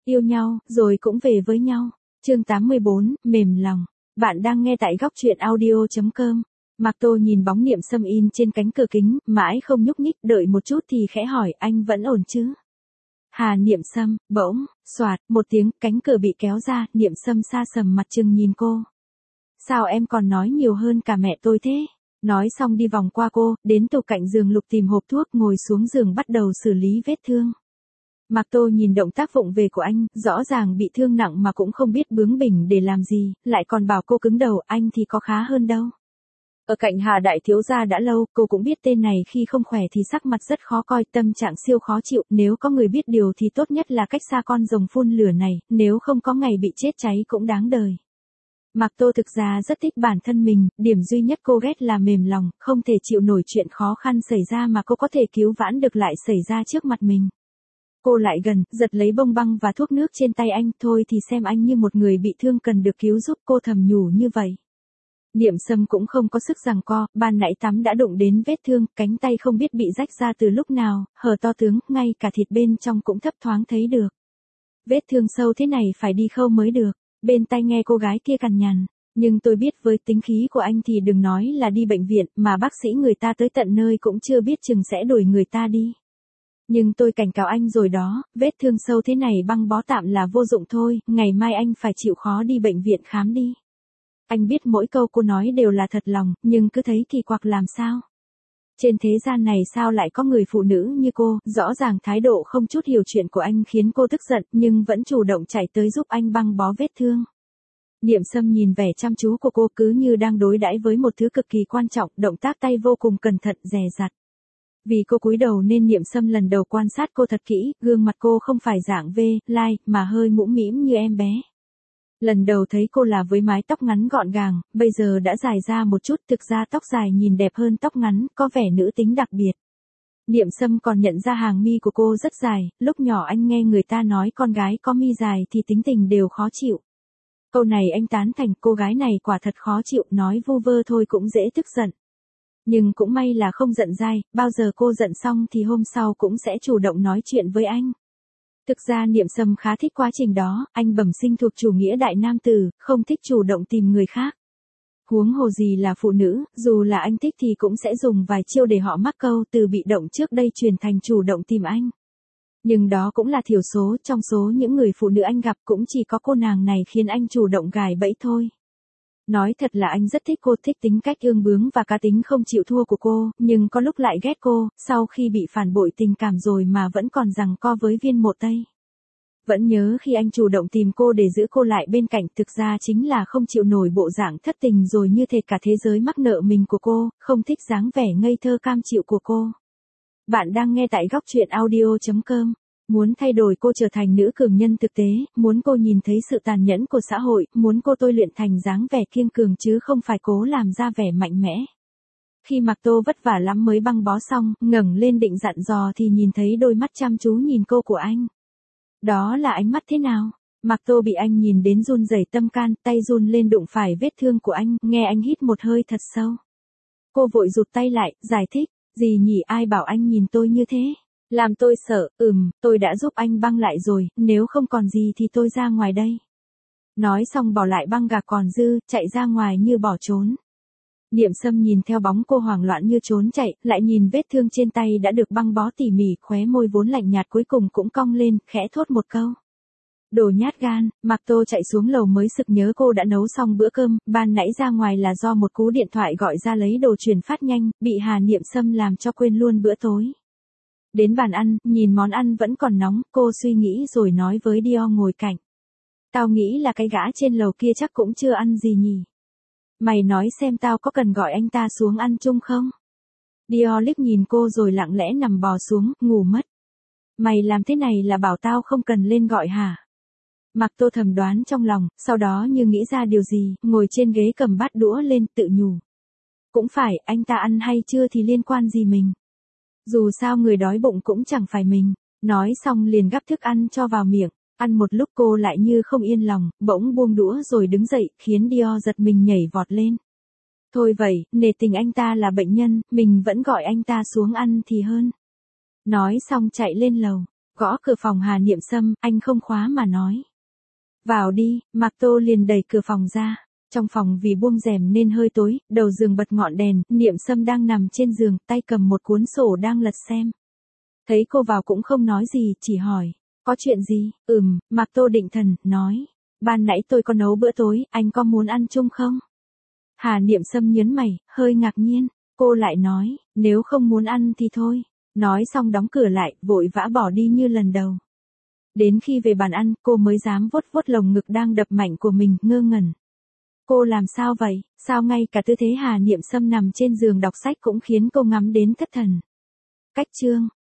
Yêu nhau, rồi cũng về với nhau. Chương 84, mềm lòng. Bạn đang nghe tại góc truyện audio.com. Mạc Tô nhìn bóng Niệm Sâm in trên cánh cửa kính, mãi không nhúc nhích, đợi một chút thì khẽ hỏi, anh vẫn ổn chứ? Hà Niệm Sâm, bỗng, xoạt, một tiếng, cánh cửa bị kéo ra, Niệm Sâm sa sầm mặt trừng nhìn cô. Sao em còn nói nhiều hơn cả mẹ tôi thế? Nói xong đi vòng qua cô, đến tủ cạnh giường lục tìm hộp thuốc, ngồi xuống giường bắt đầu xử lý vết thương. Mạc Tô nhìn động tác vụng về của anh, rõ ràng bị thương nặng mà cũng không biết bướng bỉnh để làm gì, lại còn bảo cô cứng đầu, anh thì có khá hơn đâu. Ở cạnh Hà Đại Thiếu Gia đã lâu, cô cũng biết tên này khi không khỏe thì sắc mặt rất khó coi, tâm trạng siêu khó chịu, nếu có người biết điều thì tốt nhất là cách xa con rồng phun lửa này, nếu không có ngày bị chết cháy cũng đáng đời. Mạc Tô thực ra rất thích bản thân mình, điểm duy nhất cô ghét là mềm lòng, không thể chịu nổi chuyện khó khăn xảy ra mà cô có thể cứu vãn được lại xảy ra trước mặt mình. Cô lại gần, giật lấy bông băng và thuốc nước trên tay anh, thôi thì xem anh như một người bị thương cần được cứu giúp, cô thầm nhủ như vậy. Niệm Sâm cũng không có sức giằng co, ban nãy tắm đã đụng đến vết thương, cánh tay không biết bị rách ra từ lúc nào, hở to tướng, ngay cả thịt bên trong cũng thấp thoáng thấy được. Vết thương sâu thế này phải đi khâu mới được, bên tai nghe cô gái kia cằn nhằn. Nhưng tôi biết với tính khí của anh thì đừng nói là đi bệnh viện, mà bác sĩ người ta tới tận nơi cũng chưa biết chừng sẽ đuổi người ta đi. Nhưng tôi cảnh cáo anh rồi đó, vết thương sâu thế này băng bó tạm là vô dụng thôi, ngày mai anh phải chịu khó đi bệnh viện khám đi. Anh biết mỗi câu cô nói đều là thật lòng, nhưng cứ thấy kỳ quặc làm sao. Trên thế gian này sao lại có người phụ nữ như cô, rõ ràng thái độ không chút hiểu chuyện của anh khiến cô tức giận, nhưng vẫn chủ động chạy tới giúp anh băng bó vết thương. Niệm Sâm nhìn vẻ chăm chú của cô cứ như đang đối đãi với một thứ cực kỳ quan trọng, động tác tay vô cùng cẩn thận, dè dặt. Vì cô cúi đầu nên Niệm Sâm lần đầu quan sát cô thật kỹ, gương mặt cô không phải dạng lai, mà hơi mũm mĩm như em bé. Lần đầu thấy cô là với mái tóc ngắn gọn gàng, bây giờ đã dài ra một chút, thực ra tóc dài nhìn đẹp hơn tóc ngắn, có vẻ nữ tính đặc biệt. Niệm Sâm còn nhận ra hàng mi của cô rất dài, lúc nhỏ anh nghe người ta nói con gái có mi dài thì tính tình đều khó chịu. Câu này anh tán thành, cô gái này quả thật khó chịu, nói vu vơ thôi cũng dễ tức giận. Nhưng cũng may là không giận dai, bao giờ cô giận xong thì hôm sau cũng sẽ chủ động nói chuyện với anh. Thực ra Niệm Sâm khá thích quá trình đó, anh bẩm sinh thuộc chủ nghĩa đại nam tử, không thích chủ động tìm người khác. Huống hồ gì là phụ nữ, dù là anh thích thì cũng sẽ dùng vài chiêu để họ mắc câu, từ bị động trước đây chuyển thành chủ động tìm anh. Nhưng đó cũng là thiểu số, trong số những người phụ nữ anh gặp cũng chỉ có cô nàng này khiến anh chủ động gài bẫy thôi. Nói thật là anh rất thích cô, thích tính cách ương bướng và cá tính không chịu thua của cô, nhưng có lúc lại ghét cô, sau khi bị phản bội tình cảm rồi mà vẫn còn giằng co với viên mộ Tây. Vẫn nhớ khi anh chủ động tìm cô để giữ cô lại bên cạnh, thực ra chính là không chịu nổi bộ dạng thất tình rồi như thể cả thế giới mắc nợ mình của cô, không thích dáng vẻ ngây thơ cam chịu của cô. Bạn đang nghe tại góc truyện audio.com. Muốn thay đổi cô trở thành nữ cường nhân thực tế, muốn cô nhìn thấy sự tàn nhẫn của xã hội, muốn cô tôi luyện thành dáng vẻ kiên cường chứ không phải cố làm ra vẻ mạnh mẽ. Khi Mạc Tô vất vả lắm mới băng bó xong, ngẩng lên định dặn dò thì nhìn thấy đôi mắt chăm chú nhìn cô của anh. Đó là ánh mắt thế nào? Mạc Tô bị anh nhìn đến run rẩy tâm can, tay run lên đụng phải vết thương của anh, nghe anh hít một hơi thật sâu. Cô vội rụt tay lại, giải thích, gì nhỉ, ai bảo anh nhìn tôi như thế? Làm tôi sợ, tôi đã giúp anh băng lại rồi, nếu không còn gì thì tôi ra ngoài đây. Nói xong bỏ lại băng gạc còn dư, chạy ra ngoài như bỏ trốn. Niệm Sâm nhìn theo bóng cô hoảng loạn như trốn chạy, lại nhìn vết thương trên tay đã được băng bó tỉ mỉ, khóe môi vốn lạnh nhạt cuối cùng cũng cong lên, khẽ thốt một câu. Đồ nhát gan. Mạc Tô chạy xuống lầu mới sực nhớ cô đã nấu xong bữa cơm, ban nãy ra ngoài là do một cú điện thoại gọi ra lấy đồ chuyển phát nhanh, bị Hà Niệm Sâm làm cho quên luôn bữa tối. Đến bàn ăn, nhìn món ăn vẫn còn nóng, cô suy nghĩ rồi nói với Dior ngồi cạnh. Tao nghĩ là cái gã trên lầu kia chắc cũng chưa ăn gì nhỉ. Mày nói xem tao có cần gọi anh ta xuống ăn chung không? Dior liếc nhìn cô rồi lặng lẽ nằm bò xuống, ngủ mất. Mày làm thế này là bảo tao không cần lên gọi hả? Mạc Tô thầm đoán trong lòng, sau đó như nghĩ ra điều gì, ngồi trên ghế cầm bát đũa lên tự nhủ. Cũng phải, anh ta ăn hay chưa thì liên quan gì mình. Dù sao người đói bụng cũng chẳng phải mình. Nói xong liền gắp thức ăn cho vào miệng. Ăn một lúc cô lại như không yên lòng, bỗng buông đũa rồi đứng dậy, khiến Dior giật mình nhảy vọt lên. Thôi vậy, nể tình anh ta là bệnh nhân, mình vẫn gọi anh ta xuống ăn thì hơn. Nói xong chạy lên lầu. Gõ cửa phòng Hà Niệm Sâm, anh không khóa mà nói. Vào đi, Mạc Tô liền đẩy cửa phòng ra. Trong phòng vì buông rèm nên hơi tối, đầu giường bật ngọn đèn, Niệm Sâm đang nằm trên giường, tay cầm một cuốn sổ đang lật xem. Thấy cô vào cũng không nói gì, chỉ hỏi, có chuyện gì? Mạc Tô định thần, nói, ban nãy tôi có nấu bữa tối, anh có muốn ăn chung không? Hà Niệm Sâm nhớn mày, hơi ngạc nhiên, cô lại nói, nếu không muốn ăn thì thôi. Nói xong đóng cửa lại, vội vã bỏ đi như lần đầu. Đến khi về bàn ăn, cô mới dám vuốt vuốt lồng ngực đang đập mạnh của mình, ngơ ngẩn. Cô làm sao vậy? Sao ngay cả tư thế Hà Niệm Sâm nằm trên giường đọc sách cũng khiến cô ngắm đến thất thần? Cách chương